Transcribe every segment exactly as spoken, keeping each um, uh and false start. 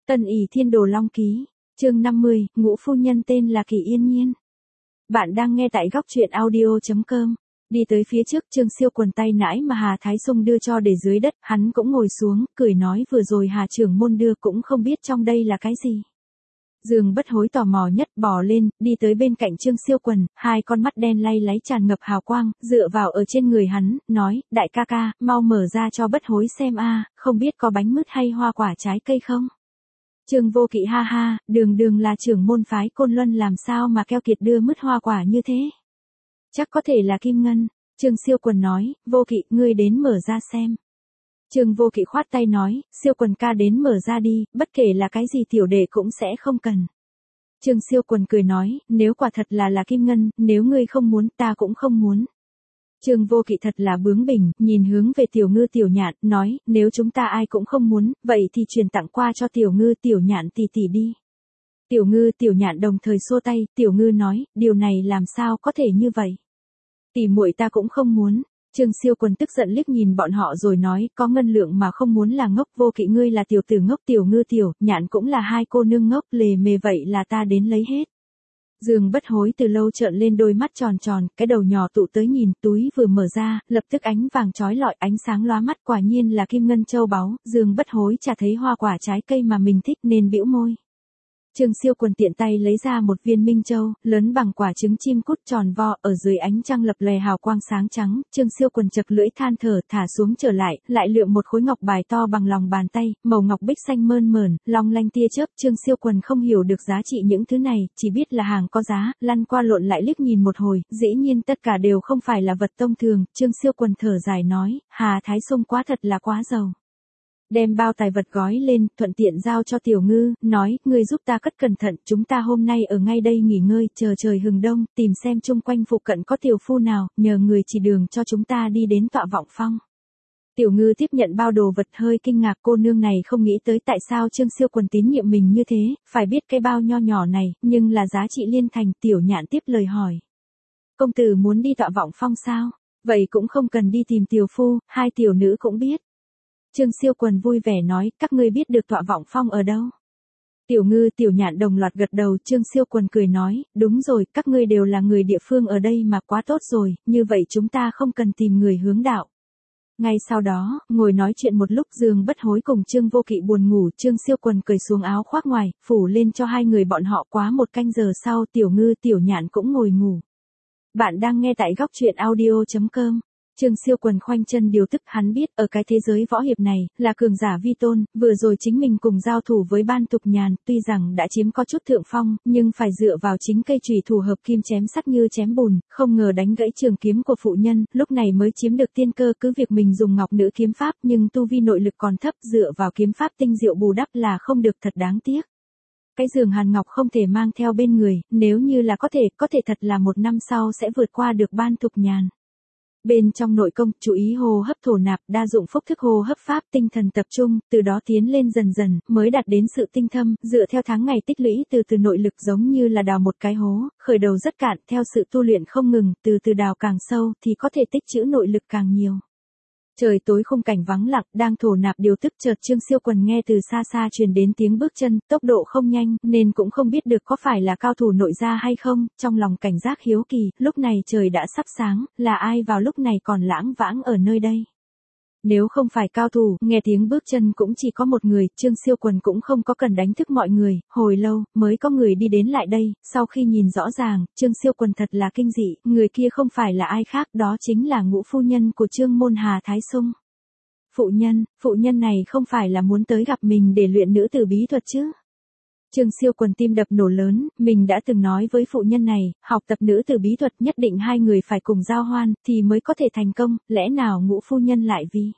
Ân ỉ thiên đồ long ký, chương năm mươi, ngũ phu nhân tên là Kỳ Yên Nhiên. Bạn đang nghe tại góc truyện audio chấm com. Đi tới phía trước, Trương Siêu quần tay nãi mà Hà Thái Sung đưa cho để dưới đất, hắn cũng ngồi xuống, cười nói vừa rồi Hà trưởng môn đưa cũng không biết trong đây là cái gì. Dương Bất Hối tò mò nhất bò lên, đi tới bên cạnh Trương Siêu quần, hai con mắt đen lay láy tràn ngập hào quang, dựa vào ở trên người hắn, nói, đại ca ca, mau mở ra cho Bất Hối xem a, không biết có bánh mứt hay hoa quả trái cây không? Trương Vô Kỵ ha ha, đường đường là trưởng môn phái Côn Luân làm sao mà keo kiệt đưa mứt hoa quả như thế? Chắc có thể là kim ngân. Trương Siêu quần nói, Vô Kỵ, ngươi đến mở ra xem. Trương Vô Kỵ khoát tay nói, Siêu quần ca đến mở ra đi, bất kể là cái gì tiểu đệ cũng sẽ không cần. Trương Siêu quần cười nói, nếu quả thật là là kim ngân, nếu ngươi không muốn ta cũng không muốn. Trương Vô Kỵ thật là bướng bỉnh, nhìn hướng về Tiểu Ngư Tiểu Nhạn, nói, nếu chúng ta ai cũng không muốn, vậy thì truyền tặng qua cho Tiểu Ngư Tiểu Nhạn tỷ tỷ đi. Tiểu Ngư Tiểu Nhạn đồng thời xua tay, Tiểu Ngư nói, điều này làm sao có thể như vậy? Tỷ muội ta cũng không muốn. Trương Siêu quần tức giận liếc nhìn bọn họ rồi nói, có ngân lượng mà không muốn là ngốc. Vô Kỵ ngươi là tiểu tử ngốc, Tiểu Ngư Tiểu Nhạn cũng là hai cô nương ngốc, lề mề vậy là ta đến lấy hết. Dương Bất Hối từ lâu trợn lên đôi mắt tròn tròn, cái đầu nhỏ tụ tới nhìn, túi vừa mở ra, lập tức ánh vàng chói lọi, ánh sáng lóa mắt, quả nhiên là kim ngân châu báu. Dương Bất Hối chả thấy hoa quả trái cây mà mình thích nên bĩu môi. Trương Siêu quần tiện tay lấy ra một viên minh châu, lớn bằng quả trứng chim cút tròn vo, ở dưới ánh trăng lập lè hào quang sáng trắng. Trương Siêu quần chật lưỡi than thở, thả xuống trở lại, lại lượm một khối ngọc bài to bằng lòng bàn tay, màu ngọc bích xanh mơn mởn, long lanh tia chớp. Trương Siêu quần không hiểu được giá trị những thứ này, chỉ biết là hàng có giá, lăn qua lộn lại liếc nhìn một hồi, dĩ nhiên tất cả đều không phải là vật tông thường. Trương Siêu quần thở dài nói, Hà Thái Sung quá thật là quá giàu. Đem bao tài vật gói lên, thuận tiện giao cho Tiểu Ngư, nói, ngươi giúp ta cất cẩn thận, chúng ta hôm nay ở ngay đây nghỉ ngơi, chờ trời hừng đông, tìm xem chung quanh phụ cận có tiểu phu nào, nhờ người chỉ đường cho chúng ta đi đến Tọa Vọng Phong. Tiểu Ngư tiếp nhận bao đồ vật hơi kinh ngạc, cô nương này không nghĩ tới tại sao Trương Siêu quần tín nhiệm mình như thế, phải biết cái bao nho nhỏ này, nhưng là giá trị liên thành. Tiểu Nhạn tiếp lời hỏi. Công tử muốn đi Tọa Vọng Phong sao? Vậy cũng không cần đi tìm tiểu phu, hai tiểu nữ cũng biết. Trương Siêu quần vui vẻ nói, các ngươi biết được Tọa Vọng Phong ở đâu? Tiểu Ngư Tiểu Nhạn đồng loạt gật đầu. Trương Siêu quần cười nói, đúng rồi, các ngươi đều là người địa phương ở đây mà, quá tốt rồi, như vậy chúng ta không cần tìm người hướng đạo. Ngay sau đó, ngồi nói chuyện một lúc, Dương Bất Hối cùng Trương Vô Kỵ buồn ngủ, Trương Siêu quần cởi xuống áo khoác ngoài, phủ lên cho hai người bọn họ. Quá một canh giờ sau, Tiểu Ngư Tiểu Nhạn cũng ngồi ngủ. Bạn đang nghe tại góc truyện audio chấm com. Trương Siêu quần khoanh chân điều tức, hắn biết, ở cái thế giới võ hiệp này, là cường giả vi tôn, vừa rồi chính mình cùng giao thủ với Ban Tục Nhàn, tuy rằng đã chiếm có chút thượng phong, nhưng phải dựa vào chính cây chùy thủ hợp kim chém sắt như chém bùn, không ngờ đánh gãy trường kiếm của phụ nhân, lúc này mới chiếm được tiên cơ. Cứ việc mình dùng ngọc nữ kiếm pháp nhưng tu vi nội lực còn thấp, dựa vào kiếm pháp tinh diệu bù đắp là không được, thật đáng tiếc. Cái giường hàn ngọc không thể mang theo bên người, nếu như là có thể, có thể thật là một năm sau sẽ vượt qua được Ban Tục Nhàn. Bên trong nội công, chú ý hô hấp thổ nạp, đa dụng phúc thức hô hấp pháp, tinh thần tập trung, từ đó tiến lên dần dần, mới đạt đến sự tinh thâm, dựa theo tháng ngày tích lũy từ từ nội lực giống như là đào một cái hố, khởi đầu rất cạn, theo sự tu luyện không ngừng, từ từ đào càng sâu, thì có thể tích trữ nội lực càng nhiều. Trời tối khung cảnh vắng lặng, đang thổ nạp điều tức, chợt Trương Siêu quần nghe từ xa xa truyền đến tiếng bước chân, tốc độ không nhanh, nên cũng không biết được có phải là cao thủ nội gia hay không, trong lòng cảnh giác hiếu kỳ, lúc này trời đã sắp sáng, là ai vào lúc này còn lãng vãng ở nơi đây? Nếu không phải cao thủ, nghe tiếng bước chân cũng chỉ có một người, Trương Siêu quần cũng không có cần đánh thức mọi người, hồi lâu, mới có người đi đến lại đây. Sau khi nhìn rõ ràng, Trương Siêu quần thật là kinh dị, người kia không phải là ai khác, đó chính là ngũ phu nhân của Trương môn Hà Thái Sung. Phụ nhân, phụ nhân này không phải là muốn tới gặp mình để luyện nữ tử bí thuật chứ? Trương Siêu quần tim đập nổ lớn, mình đã từng nói với phụ nhân này, học tập nữ tử bí thuật nhất định hai người phải cùng giao hoan, thì mới có thể thành công, lẽ nào ngũ phu nhân lại vì...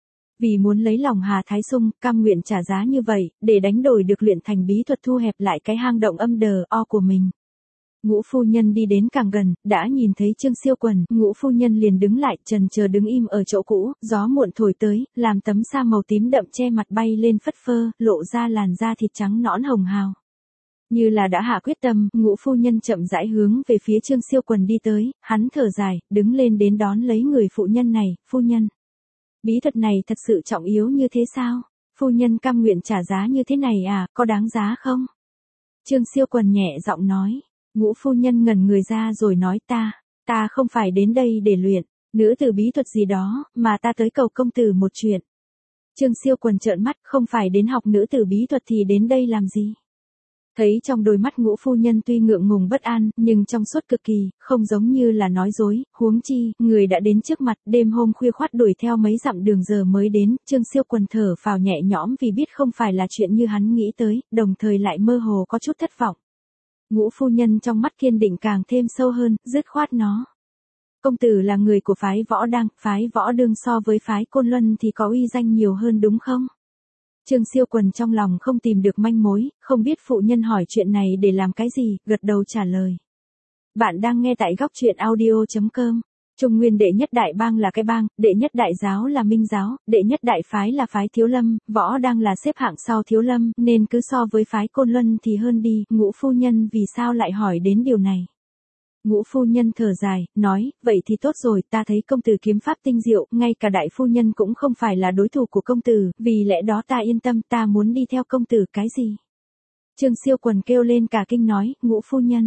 Vì muốn lấy lòng Hà Thái Sung, cam nguyện trả giá như vậy, để đánh đổi được luyện thành bí thuật thu hẹp lại cái hang động âm đờ o của mình. Ngũ phu nhân đi đến càng gần, đã nhìn thấy Trương Siêu quần, ngũ phu nhân liền đứng lại, chần chờ đứng im ở chỗ cũ, gió muộn thổi tới, làm tấm sa màu tím đậm che mặt bay lên phất phơ, lộ ra làn da thịt trắng nõn hồng hào. Như là đã hạ quyết tâm, ngũ phu nhân chậm rãi hướng về phía Trương Siêu quần đi tới, hắn thở dài, đứng lên đến đón lấy người phụ nhân này, phu nhân. Bí thuật này thật sự trọng yếu như thế sao? Phu nhân cam nguyện trả giá như thế này à, có đáng giá không? Trương Siêu Quần nhẹ giọng nói. Ngũ phu nhân ngẩn người ra rồi nói ta, ta không phải đến đây để luyện nữ tử bí thuật gì đó, mà ta tới cầu công tử một chuyện. Trương Siêu Quần trợn mắt, không phải đến học nữ tử bí thuật thì đến đây làm gì? Thấy trong đôi mắt Ngũ phu nhân tuy ngượng ngùng bất an, nhưng trong suốt cực kỳ, không giống như là nói dối, huống chi, người đã đến trước mặt, đêm hôm khuya khoắt đuổi theo mấy dặm đường giờ mới đến, Trương Siêu Quần thở phào nhẹ nhõm vì biết không phải là chuyện như hắn nghĩ tới, đồng thời lại mơ hồ có chút thất vọng. Ngũ phu nhân trong mắt kiên định càng thêm sâu hơn, dứt khoát nó. Công tử là người của phái Võ Đăng, phái Võ Đương so với phái Côn Luân thì có uy danh nhiều hơn đúng không? Trương Siêu Quần trong lòng không tìm được manh mối, không biết phụ nhân hỏi chuyện này để làm cái gì, gật đầu trả lời. Bạn đang nghe tại góc truyện audio chấm com. Trung Nguyên đệ nhất đại bang là cái bang, đệ nhất đại giáo là Minh giáo, đệ nhất đại phái là phái Thiếu Lâm, Võ Đăng là xếp hạng sau Thiếu Lâm, nên cứ so với phái Côn Luân thì hơn đi. Ngũ phu nhân vì sao lại hỏi đến điều này? Ngũ phu nhân thở dài, nói, vậy thì tốt rồi, ta thấy công tử kiếm pháp tinh diệu, ngay cả đại phu nhân cũng không phải là đối thủ của công tử, vì lẽ đó ta yên tâm, ta muốn đi theo công tử cái gì? Trương Siêu Quần kêu lên cả kinh nói, Ngũ phu nhân.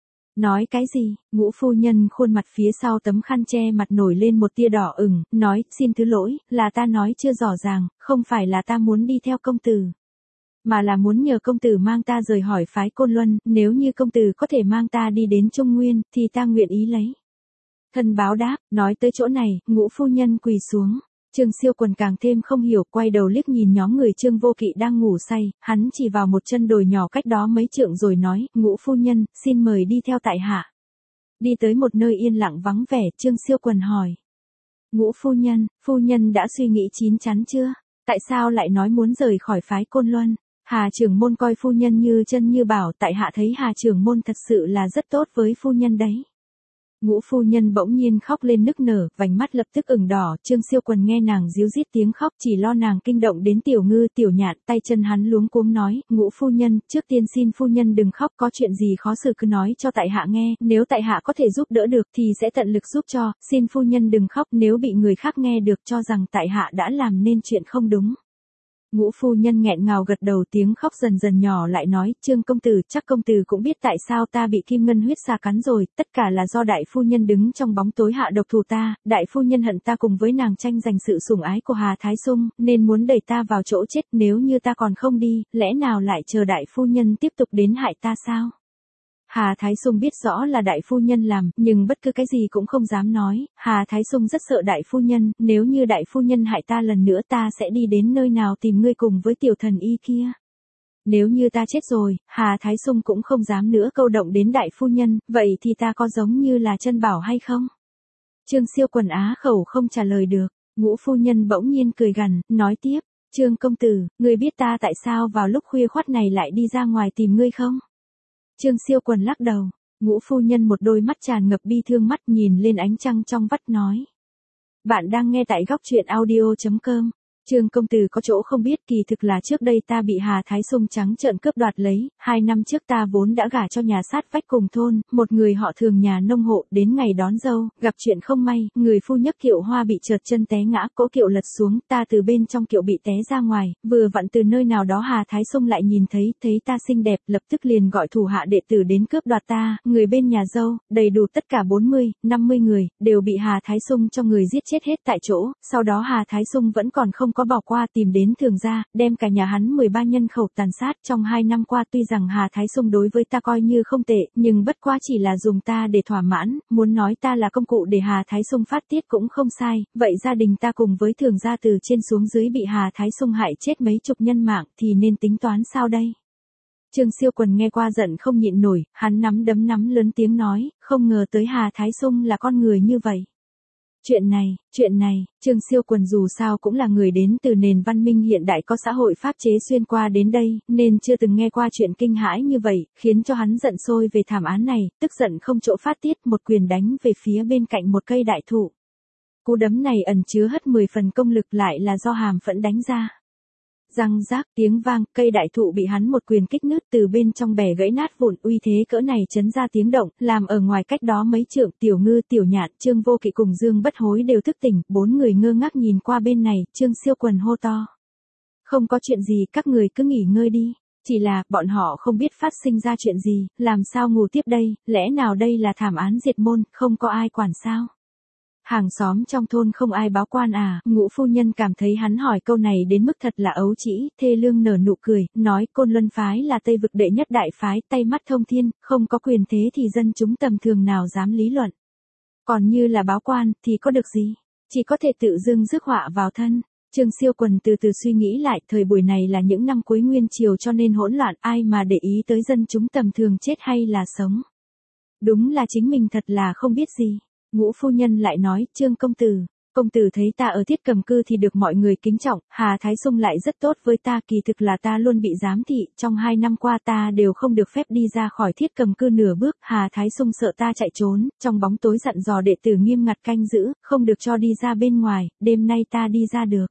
Nói cái gì? Ngũ phu nhân khuôn mặt phía sau tấm khăn che mặt nổi lên một tia đỏ ửng, nói, xin thứ lỗi, là ta nói chưa rõ ràng, không phải là ta muốn đi theo công tử, mà là muốn nhờ công tử mang ta rời hỏi phái Côn Luân, nếu như công tử có thể mang ta đi đến Trung Nguyên, thì ta nguyện ý lấy thân báo đáp. Nói tới chỗ này, Ngũ phu nhân quỳ xuống. Trương Siêu Quần càng thêm không hiểu, quay đầu liếc nhìn nhóm người Trương Vô Kỵ đang ngủ say, hắn chỉ vào một chân đồi nhỏ cách đó mấy trượng rồi nói, Ngũ phu nhân, xin mời đi theo tại hạ. Đi tới một nơi yên lặng vắng vẻ, Trương Siêu Quần hỏi. Ngũ phu nhân, phu nhân đã suy nghĩ chín chắn chưa? Tại sao lại nói muốn rời khỏi phái Côn Luân? Hà trưởng môn coi phu nhân như chân như bảo, tại hạ thấy Hà trưởng môn thật sự là rất tốt với phu nhân đấy. Ngũ phu nhân bỗng nhiên khóc lên nức nở, vành mắt lập tức ửng đỏ, Trương Siêu Quần nghe nàng ríu rít tiếng khóc, chỉ lo nàng kinh động đến Tiểu Ngư, Tiểu Nhạn, tay chân hắn luống cuống nói, Ngũ phu nhân, trước tiên xin phu nhân đừng khóc, có chuyện gì khó xử cứ nói cho tại hạ nghe, nếu tại hạ có thể giúp đỡ được thì sẽ tận lực giúp cho, xin phu nhân đừng khóc, nếu bị người khác nghe được cho rằng tại hạ đã làm nên chuyện không đúng. Ngũ phu nhân nghẹn ngào gật đầu, tiếng khóc dần dần nhỏ lại nói, Trương công tử, chắc công tử cũng biết tại sao ta bị kim ngân huyết xà cắn rồi, tất cả là do đại phu nhân đứng trong bóng tối hạ độc thủ ta, đại phu nhân hận ta cùng với nàng tranh giành sự sủng ái của Hà Thái Sung, nên muốn đẩy ta vào chỗ chết, nếu như ta còn không đi, lẽ nào lại chờ đại phu nhân tiếp tục đến hại ta sao? Hà Thái Sung biết rõ là đại phu nhân làm, nhưng bất cứ cái gì cũng không dám nói, Hà Thái Sung rất sợ đại phu nhân, nếu như đại phu nhân hại ta lần nữa ta sẽ đi đến nơi nào tìm ngươi cùng với tiểu thần y kia. Nếu như ta chết rồi, Hà Thái Sung cũng không dám nữa câu động đến đại phu nhân, vậy thì ta có giống như là chân bảo hay không? Trương Siêu Quần á khẩu không trả lời được, Ngũ phu nhân bỗng nhiên cười gằn, nói tiếp, Trương công tử, ngươi biết ta tại sao vào lúc khuya khoắt này lại đi ra ngoài tìm ngươi không? Trương Siêu Quần lắc đầu, Ngũ phu nhân một đôi mắt tràn ngập bi thương mắt nhìn lên ánh trăng trong vắt nói. Bạn đang nghe tại góc truyện audio chấm com. Trương công tử có chỗ không biết, kỳ thực là trước đây ta bị Hà Thái Sung trắng trợn cướp đoạt lấy, hai năm trước ta vốn đã gả cho nhà sát vách cùng thôn, một người họ Thường nhà nông hộ, đến ngày đón dâu, gặp chuyện không may, người phu nhấc kiệu hoa bị trượt chân té ngã, cỗ kiệu lật xuống, ta từ bên trong kiệu bị té ra ngoài, vừa vặn từ nơi nào đó Hà Thái Sung lại nhìn thấy, thấy ta xinh đẹp, lập tức liền gọi thủ hạ đệ tử đến cướp đoạt ta, người bên nhà dâu, đầy đủ tất cả bốn mươi, năm mươi người, đều bị Hà Thái Sung cho người giết chết hết tại chỗ, sau đó Hà Thái Sung vẫn còn không có bỏ qua tìm đến Thường gia, đem cả nhà hắn mười ba nhân khẩu tàn sát. Trong hai năm qua tuy rằng Hà Thái Sung đối với ta coi như không tệ, nhưng bất quá chỉ là dùng ta để thỏa mãn, muốn nói ta là công cụ để Hà Thái Sung phát tiết cũng không sai, vậy gia đình ta cùng với Thường gia từ trên xuống dưới bị Hà Thái Sung hại chết mấy chục nhân mạng thì nên tính toán sao đây? Trương Siêu Quần nghe qua giận không nhịn nổi, hắn nắm đấm nắm lớn tiếng nói, không ngờ tới Hà Thái Sung là con người như vậy. Chuyện này, chuyện này, Trương Siêu Quần dù sao cũng là người đến từ nền văn minh hiện đại có xã hội pháp chế xuyên qua đến đây, nên chưa từng nghe qua chuyện kinh hãi như vậy, khiến cho hắn giận sôi về thảm án này, tức giận không chỗ phát tiết, một quyền đánh về phía bên cạnh một cây đại thụ. Cú đấm này ẩn chứa hết mười phần công lực lại là do hàm phẫn đánh ra. Răng rác tiếng vang, cây đại thụ bị hắn một quyền kích nứt từ bên trong bẻ gãy nát vụn, uy thế cỡ này chấn ra tiếng động, làm ở ngoài cách đó mấy trượng Tiểu Ngư, Tiểu Nhạn, Trương Vô Kỵ cùng Dương Bất Hối đều thức tỉnh, bốn người ngơ ngác nhìn qua bên này, Trương Siêu Quần hô to. Không có chuyện gì, các người cứ nghỉ ngơi đi. Chỉ là, bọn họ không biết phát sinh ra chuyện gì, làm sao ngủ tiếp đây, lẽ nào đây là thảm án diệt môn, không có ai quản sao? Hàng xóm trong thôn không ai báo quan à, Ngũ phu nhân cảm thấy hắn hỏi câu này đến mức thật là ấu trĩ, thê lương nở nụ cười, nói Côn Luân phái là Tây vực đệ nhất đại phái, tay mắt thông thiên, không có quyền thế thì dân chúng tầm thường nào dám lý luận. Còn như là báo quan, thì có được gì? Chỉ có thể tự dưng rước họa vào thân. Trương Siêu Quần từ từ suy nghĩ lại, thời buổi này là những năm cuối nguyên triều cho nên hỗn loạn, ai mà để ý tới dân chúng tầm thường chết hay là sống. Đúng là chính mình thật là không biết gì. Ngũ phu nhân lại nói, Trương công tử, công tử thấy ta ở Thiết Cầm Cư thì được mọi người kính trọng, Hà Thái Sung lại rất tốt với ta, kỳ thực là ta luôn bị giám thị, trong hai năm qua ta đều không được phép đi ra khỏi Thiết Cầm Cư nửa bước, Hà Thái Sung sợ ta chạy trốn, trong bóng tối dặn dò đệ tử nghiêm ngặt canh giữ, không được cho đi ra bên ngoài, đêm nay ta đi ra được.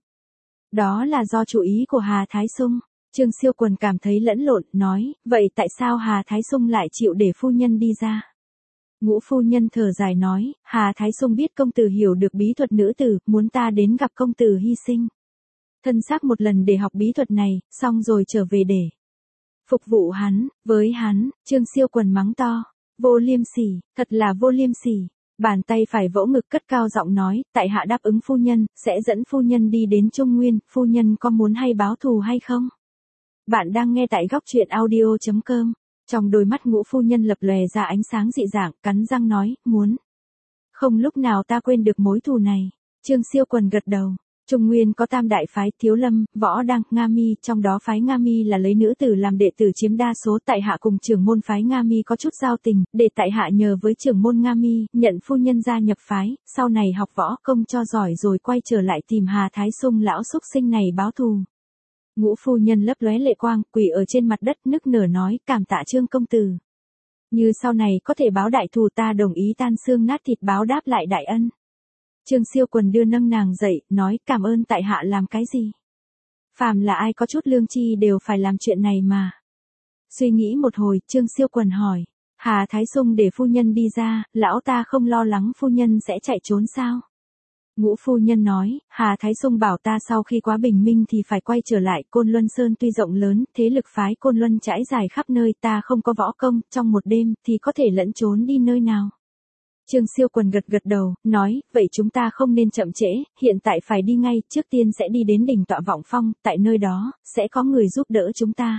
Đó là do chủ ý của Hà Thái Sung. Trương Siêu Quần cảm thấy lẫn lộn, nói, vậy tại sao Hà Thái Sung lại chịu để phu nhân đi ra? Ngũ phu nhân thở dài nói, Hà Thái Sung biết công tử hiểu được bí thuật nữ tử, muốn ta đến gặp công tử hy sinh thân xác một lần để học bí thuật này, xong rồi trở về để phục vụ hắn, với hắn. Trương Siêu Quần mắng to, vô liêm sỉ, thật là vô liêm sỉ. Bàn tay phải vỗ ngực cất cao giọng nói, tại hạ đáp ứng phu nhân, sẽ dẫn phu nhân đi đến Trung Nguyên, phu nhân có muốn hay báo thù hay không? Bạn đang nghe tại góc truyện audio chấm com. Trong đôi mắt Ngũ phu nhân lập lòe ra ánh sáng dị dạng, cắn răng nói, muốn. Không lúc nào ta quên được mối thù này. Trương Siêu Quần gật đầu. Trung Nguyên có tam đại phái, Thiếu Lâm, Võ Đăng, Nga Mi, trong đó phái Nga Mi là lấy nữ tử làm đệ tử chiếm đa số, tại hạ cùng trưởng môn phái Nga Mi có chút giao tình, để tại hạ nhờ với trưởng môn Nga Mi, nhận phu nhân gia nhập phái, sau này học võ công cho giỏi rồi quay trở lại tìm Hà Thái Sung lão xúc sinh này báo thù. Ngũ phu nhân lấp lóe lệ quang, quỳ ở trên mặt đất nức nở nói, cảm tạ Trương công tử. Như sau này có thể báo đại thù, ta đồng ý tan xương nát thịt báo đáp lại đại ân. Trương Siêu Quần đưa nâng nàng dậy, nói, cảm ơn tại hạ làm cái gì? Phàm là ai có chút lương tri đều phải làm chuyện này mà. Suy nghĩ một hồi, Trương Siêu Quần hỏi, Hà Thái Sung để phu nhân đi ra, lão ta không lo lắng phu nhân sẽ chạy trốn sao? Ngũ phu nhân nói, Hà Thái Sung bảo ta sau khi quá bình minh thì phải quay trở lại, Côn Luân Sơn tuy rộng lớn, thế lực phái Côn Luân trải dài khắp nơi, ta không có võ công, trong một đêm, thì có thể lẫn trốn đi nơi nào. Trương Siêu Quần gật gật đầu, nói, vậy chúng ta không nên chậm trễ, hiện tại phải đi ngay, trước tiên sẽ đi đến đỉnh tọa Vọng Phong, tại nơi đó, sẽ có người giúp đỡ chúng ta.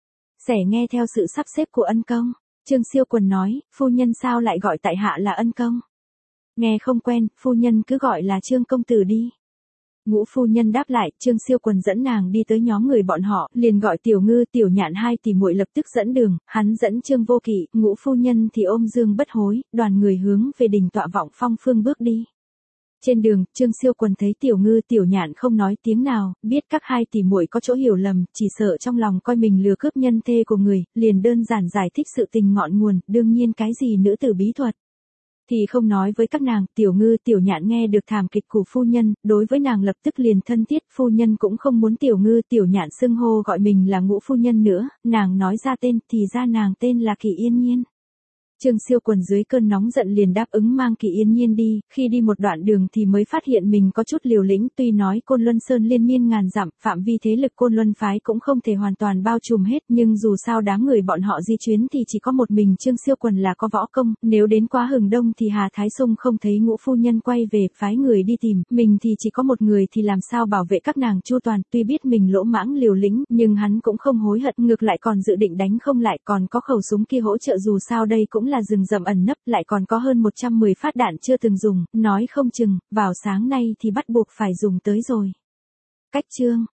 Sẽ nghe theo sự sắp xếp của ân công. Trương Siêu Quần nói, phu nhân sao lại gọi tại hạ là ân công? Nghe không quen, phu nhân cứ gọi là Trương công tử đi. Ngũ phu nhân đáp lại, Trương Siêu Quần dẫn nàng đi tới nhóm người bọn họ, liền gọi Tiểu Ngư, Tiểu Nhạn hai tỷ muội lập tức dẫn đường, hắn dẫn Trương Vô Kỵ, Ngũ phu nhân thì ôm Dương Bất Hối, đoàn người hướng về đỉnh tọa Vọng Phong phương bước đi. Trên đường, Trương Siêu Quần thấy Tiểu Ngư, Tiểu Nhạn không nói tiếng nào, biết các hai tỷ muội có chỗ hiểu lầm, chỉ sợ trong lòng coi mình lừa cướp nhân thê của người, liền đơn giản giải thích sự tình ngọn nguồn, đương nhiên cái gì nữ tử bí thuật thì không nói với các nàng. Tiểu Ngư, Tiểu Nhạn nghe được thảm kịch của phu nhân, đối với nàng lập tức liền thân thiết, phu nhân cũng không muốn Tiểu Ngư, Tiểu Nhạn xưng hô gọi mình là Ngũ phu nhân nữa, nàng nói ra tên, thì ra nàng tên là Kỳ Yên Nhiên. Trương Siêu Quần dưới cơn nóng giận liền đáp ứng mang Kỳ Yên Nhiên đi, khi đi một đoạn đường thì mới phát hiện mình có chút liều lĩnh, tuy nói Côn Luân Sơn liên miên ngàn dặm, phạm vi thế lực Côn Luân phái cũng không thể hoàn toàn bao trùm hết, nhưng dù sao đám người bọn họ di chuyến thì chỉ có một mình Trương Siêu Quần là có võ công, nếu đến quá hừng đông thì Hà Thái Sung không thấy Ngũ phu nhân quay về, phái người đi tìm, mình thì chỉ có một người thì làm sao bảo vệ các nàng chu toàn, tuy biết mình lỗ mãng liều lĩnh, nhưng hắn cũng không hối hận, ngược lại còn dự định đánh không lại, còn có khẩu súng kia hỗ trợ, dù sao đây cũng là rừng rậm ẩn nấp, lại còn có hơn một trăm mười phát đạn chưa từng dùng, nói không chừng, vào sáng nay thì bắt buộc phải dùng tới rồi. Cách chương